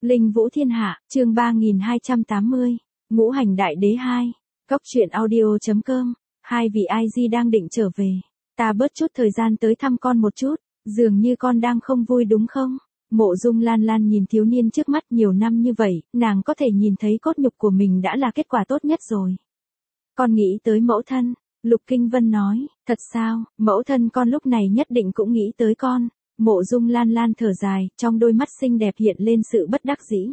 Linh Vũ Thiên Hạ, chương 3280, Ngũ Hành Đại Đế 2, Cốc truyện audio.com, hai vị IG đang định trở về. Ta bớt chút thời gian tới thăm con một chút, dường như con đang không vui đúng không? Mộ Dung Lan Lan nhìn thiếu niên trước mắt nhiều năm như vậy, nàng có thể nhìn thấy cốt nhục của mình đã là kết quả tốt nhất rồi. Con nghĩ tới mẫu thân, Lục Kinh Vân nói, thật sao, mẫu thân con lúc này nhất định cũng nghĩ tới con. Mộ Dung Lan Lan thở dài, trong đôi mắt xinh đẹp hiện lên sự bất đắc dĩ.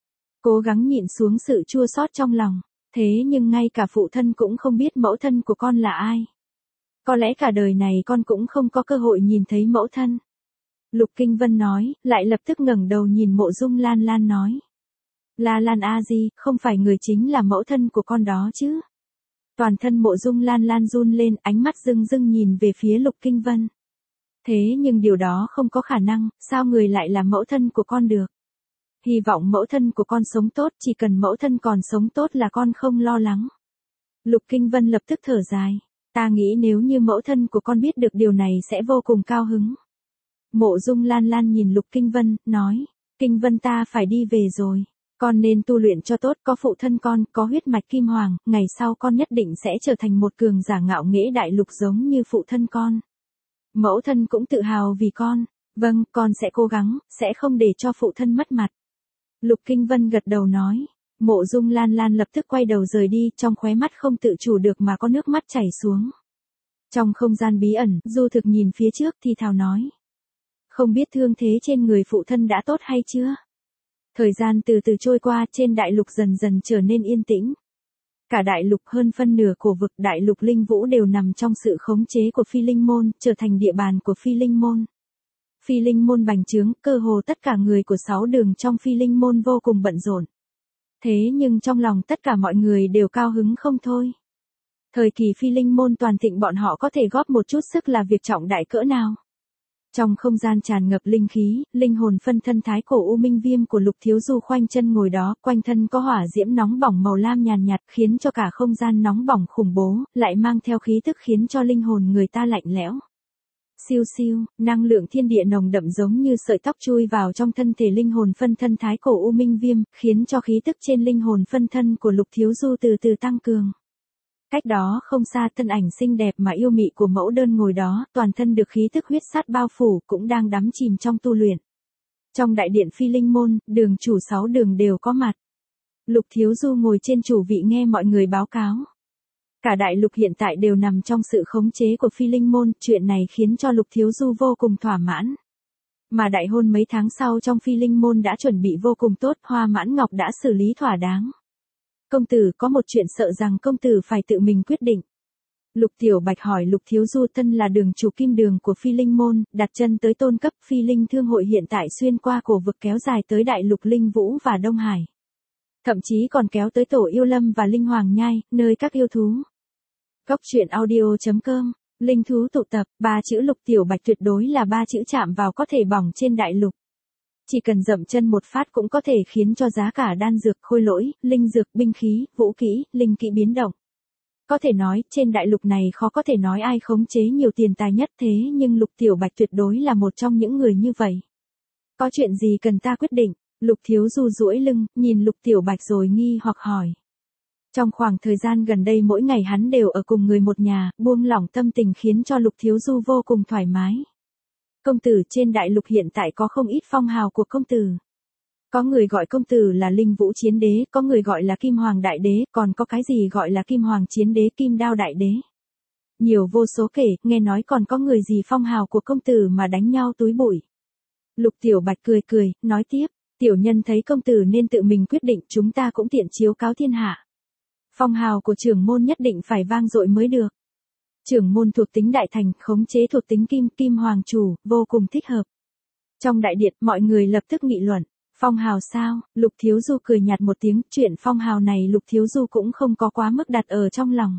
Cố gắng nhịn xuống sự chua xót trong lòng, thế nhưng ngay cả phụ thân cũng không biết mẫu thân của con là ai. Có lẽ cả đời này con cũng không có cơ hội nhìn thấy mẫu thân. Lục Kinh Vân nói, lại lập tức ngẩng đầu nhìn Mộ Dung Lan Lan nói. La Lan a di, không phải người chính là mẫu thân của con đó chứ? Toàn thân Mộ Dung Lan Lan run lên, ánh mắt rưng rưng nhìn về phía Lục Kinh Vân. Thế nhưng điều đó không có khả năng, sao người lại là mẫu thân của con được? Hy vọng mẫu thân của con sống tốt, chỉ cần mẫu thân còn sống tốt là con không lo lắng. Lục Kinh Vân lập tức thở dài. Ta nghĩ nếu như mẫu thân của con biết được điều này sẽ vô cùng cao hứng. Mộ Dung Lan Lan nhìn Lục Kinh Vân, nói. Kinh Vân ta phải đi về rồi. Con nên tu luyện cho tốt, có phụ thân con, có huyết mạch kim hoàng, ngày sau con nhất định sẽ trở thành một cường giả ngạo nghễ đại lục giống như phụ thân con. Mẫu thân cũng tự hào vì con. Vâng, con sẽ cố gắng, sẽ không để cho phụ thân mất mặt. Lục Kinh Vân gật đầu nói. Mộ Dung Lan Lan lập tức quay đầu rời đi, trong khóe mắt không tự chủ được mà có nước mắt chảy xuống. Trong không gian bí ẩn, Du Thực nhìn phía trước thì thào nói. Không biết thương thế trên người phụ thân đã tốt hay chưa? Thời gian từ từ trôi qua, trên đại lục dần dần trở nên yên tĩnh. Cả đại lục hơn phân nửa cổ vực đại lục Linh Vũ đều nằm trong sự khống chế của Phi Linh Môn, trở thành địa bàn của Phi Linh Môn. Phi Linh Môn bành trướng, cơ hồ tất cả người của 6 đường trong Phi Linh Môn vô cùng bận rộn. Thế nhưng trong lòng tất cả mọi người đều cao hứng không thôi. Thời kỳ Phi Linh Môn toàn thịnh bọn họ có thể góp một chút sức là việc trọng đại cỡ nào. Trong không gian tràn ngập linh khí, linh hồn phân thân thái cổ U Minh Viêm của Lục Thiếu Du khoanh chân ngồi đó, quanh thân có hỏa diễm nóng bỏng màu lam nhàn nhạt, khiến cho cả không gian nóng bỏng khủng bố, lại mang theo khí tức khiến cho linh hồn người ta lạnh lẽo. Siêu siêu, năng lượng thiên địa nồng đậm giống như sợi tóc chui vào trong thân thể linh hồn phân thân thái cổ U Minh Viêm, khiến cho khí tức trên linh hồn phân thân của Lục Thiếu Du từ từ tăng cường. Cách đó không xa, thân ảnh xinh đẹp mà yêu mị của mẫu đơn ngồi đó, toàn thân được khí tức huyết sát bao phủ, cũng đang đắm chìm trong tu luyện. Trong đại điện Phi Linh Môn, đường chủ 6 đường đều có mặt. Lục Thiếu Du ngồi trên chủ vị nghe mọi người báo cáo. Cả đại lục hiện tại đều nằm trong sự khống chế của Phi Linh Môn, chuyện này khiến cho Lục Thiếu Du vô cùng thỏa mãn. Mà đại hôn mấy tháng sau trong Phi Linh Môn đã chuẩn bị vô cùng tốt, Hoa Mãn Ngọc đã xử lý thỏa đáng. Công tử có một chuyện sợ rằng công tử phải tự mình quyết định. Lục Tiểu Bạch hỏi Lục Thiếu Du, thân là đường chủ kim đường của Phi Linh Môn, đặt chân tới tôn cấp Phi Linh Thương hội hiện tại xuyên qua cổ vực kéo dài tới đại lục Linh Vũ và Đông Hải. Thậm chí còn kéo tới Tổ Yêu Lâm và Linh Hoàng Nhai, nơi các yêu thú. Cốc truyện audio.com, linh thú tụ tập, 3 chữ Lục Tiểu Bạch tuyệt đối là 3 chữ chạm vào có thể bỏng trên đại lục. Chỉ cần dậm chân một phát cũng có thể khiến cho giá cả đan dược, khôi lỗi, linh dược, binh khí, vũ kỹ, linh kỹ biến động. Có thể nói, trên đại lục này khó có thể nói ai khống chế nhiều tiền tài nhất, thế nhưng Lục Tiểu Bạch tuyệt đối là một trong những người như vậy. Có chuyện gì cần ta quyết định? Lục Thiếu Du duỗi lưng, nhìn Lục Tiểu Bạch rồi nghi hoặc hỏi. Trong khoảng thời gian gần đây mỗi ngày hắn đều ở cùng người một nhà, buông lỏng tâm tình khiến cho Lục Thiếu Du vô cùng thoải mái. Công tử, trên đại lục hiện tại có không ít phong hào của công tử. Có người gọi công tử là Linh Vũ Chiến Đế, có người gọi là Kim Hoàng Đại Đế, còn có cái gì gọi là Kim Hoàng Chiến Đế, Kim Đao Đại Đế. Nhiều vô số kể, nghe nói còn có người gì phong hào của công tử mà đánh nhau túi bụi. Lục Tiểu Bạch cười cười, nói tiếp, tiểu nhân thấy công tử nên tự mình quyết định, chúng ta cũng tiện chiếu cáo thiên hạ. Phong hào của trưởng môn nhất định phải vang dội mới được. Trưởng môn thuộc tính đại thành, khống chế thuộc tính kim, kim hoàng chủ, vô cùng thích hợp. Trong đại điện, mọi người lập tức nghị luận. Phong hào sao? Lục Thiếu Du cười nhạt một tiếng, chuyện phong hào này Lục Thiếu Du cũng không có quá mức đặt ở trong lòng.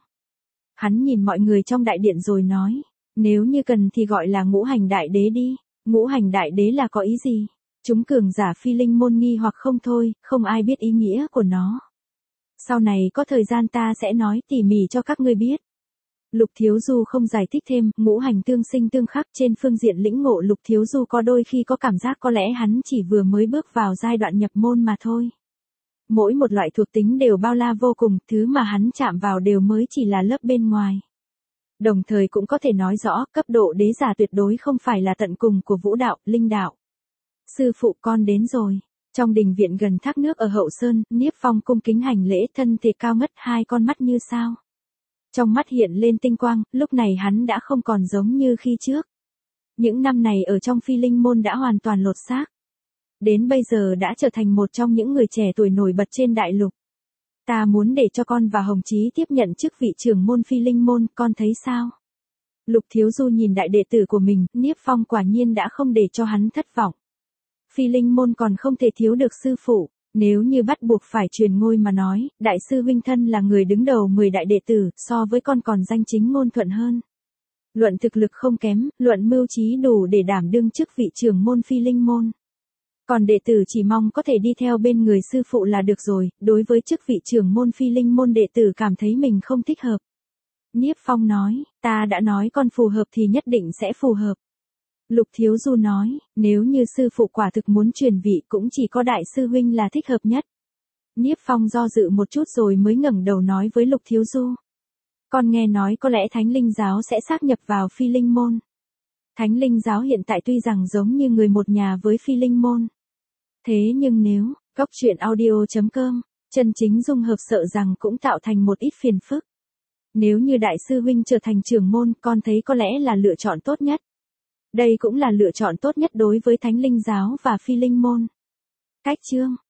Hắn nhìn mọi người trong đại điện rồi nói, nếu như cần thì gọi là Ngũ Hành Đại Đế đi. Ngũ Hành Đại Đế là có ý gì? Chúng cường giả Phi Linh Môn nghi hoặc không thôi, không ai biết ý nghĩa của nó. Sau này có thời gian ta sẽ nói tỉ mỉ cho các ngươi biết. Lục Thiếu Du không giải thích thêm, ngũ hành tương sinh tương khắc trên phương diện lĩnh ngộ Lục Thiếu Du có đôi khi có cảm giác có lẽ hắn chỉ vừa mới bước vào giai đoạn nhập môn mà thôi. Mỗi một loại thuộc tính đều bao la vô cùng, thứ mà hắn chạm vào đều mới chỉ là lớp bên ngoài. Đồng thời cũng có thể nói rõ, cấp độ đế giả tuyệt đối không phải là tận cùng của vũ đạo, linh đạo. Sư phụ con đến rồi. Trong đình viện gần thác nước ở Hậu Sơn, Niếp Phong cung kính hành lễ, thân thể cao ngất, hai con mắt như sao. Trong mắt hiện lên tinh quang, lúc này hắn đã không còn giống như khi trước. Những năm này ở trong Phi Linh môn đã hoàn toàn lột xác. Đến bây giờ đã trở thành một trong những người trẻ tuổi nổi bật trên đại lục. Ta muốn để cho con và Hồng Chí tiếp nhận chức vị trưởng môn Phi Linh môn, con thấy sao? Lục Thiếu Du nhìn đại đệ tử của mình, Niếp Phong quả nhiên đã không để cho hắn thất vọng. Phi Linh môn còn không thể thiếu được sư phụ, nếu như bắt buộc phải truyền ngôi mà nói, đại sư huynh thân là người đứng đầu 10 đại đệ tử, so với con còn danh chính ngôn thuận hơn. Luận thực lực không kém, luận mưu trí đủ để đảm đương chức vị trưởng môn Phi Linh môn. Còn đệ tử chỉ mong có thể đi theo bên người sư phụ là được rồi, đối với chức vị trưởng môn Phi Linh môn đệ tử cảm thấy mình không thích hợp. Niếp Phong nói, ta đã nói con phù hợp thì nhất định sẽ phù hợp. Lục Thiếu Du nói, nếu như sư phụ quả thực muốn truyền vị cũng chỉ có đại sư huynh là thích hợp nhất. Niếp Phong do dự một chút rồi mới ngẩng đầu nói với Lục Thiếu Du. Con nghe nói có lẽ Thánh Linh giáo sẽ sáp nhập vào Phi Linh môn. Thánh Linh giáo hiện tại tuy rằng giống như người một nhà với Phi Linh môn. Thế nhưng nếu, góc truyện audio.com, chân chính dung hợp sợ rằng cũng tạo thành một ít phiền phức. Nếu như đại sư huynh trở thành trưởng môn, con thấy có lẽ là lựa chọn tốt nhất. Đây cũng là lựa chọn tốt nhất đối với Thánh Linh giáo và Phi Linh môn. Cách chương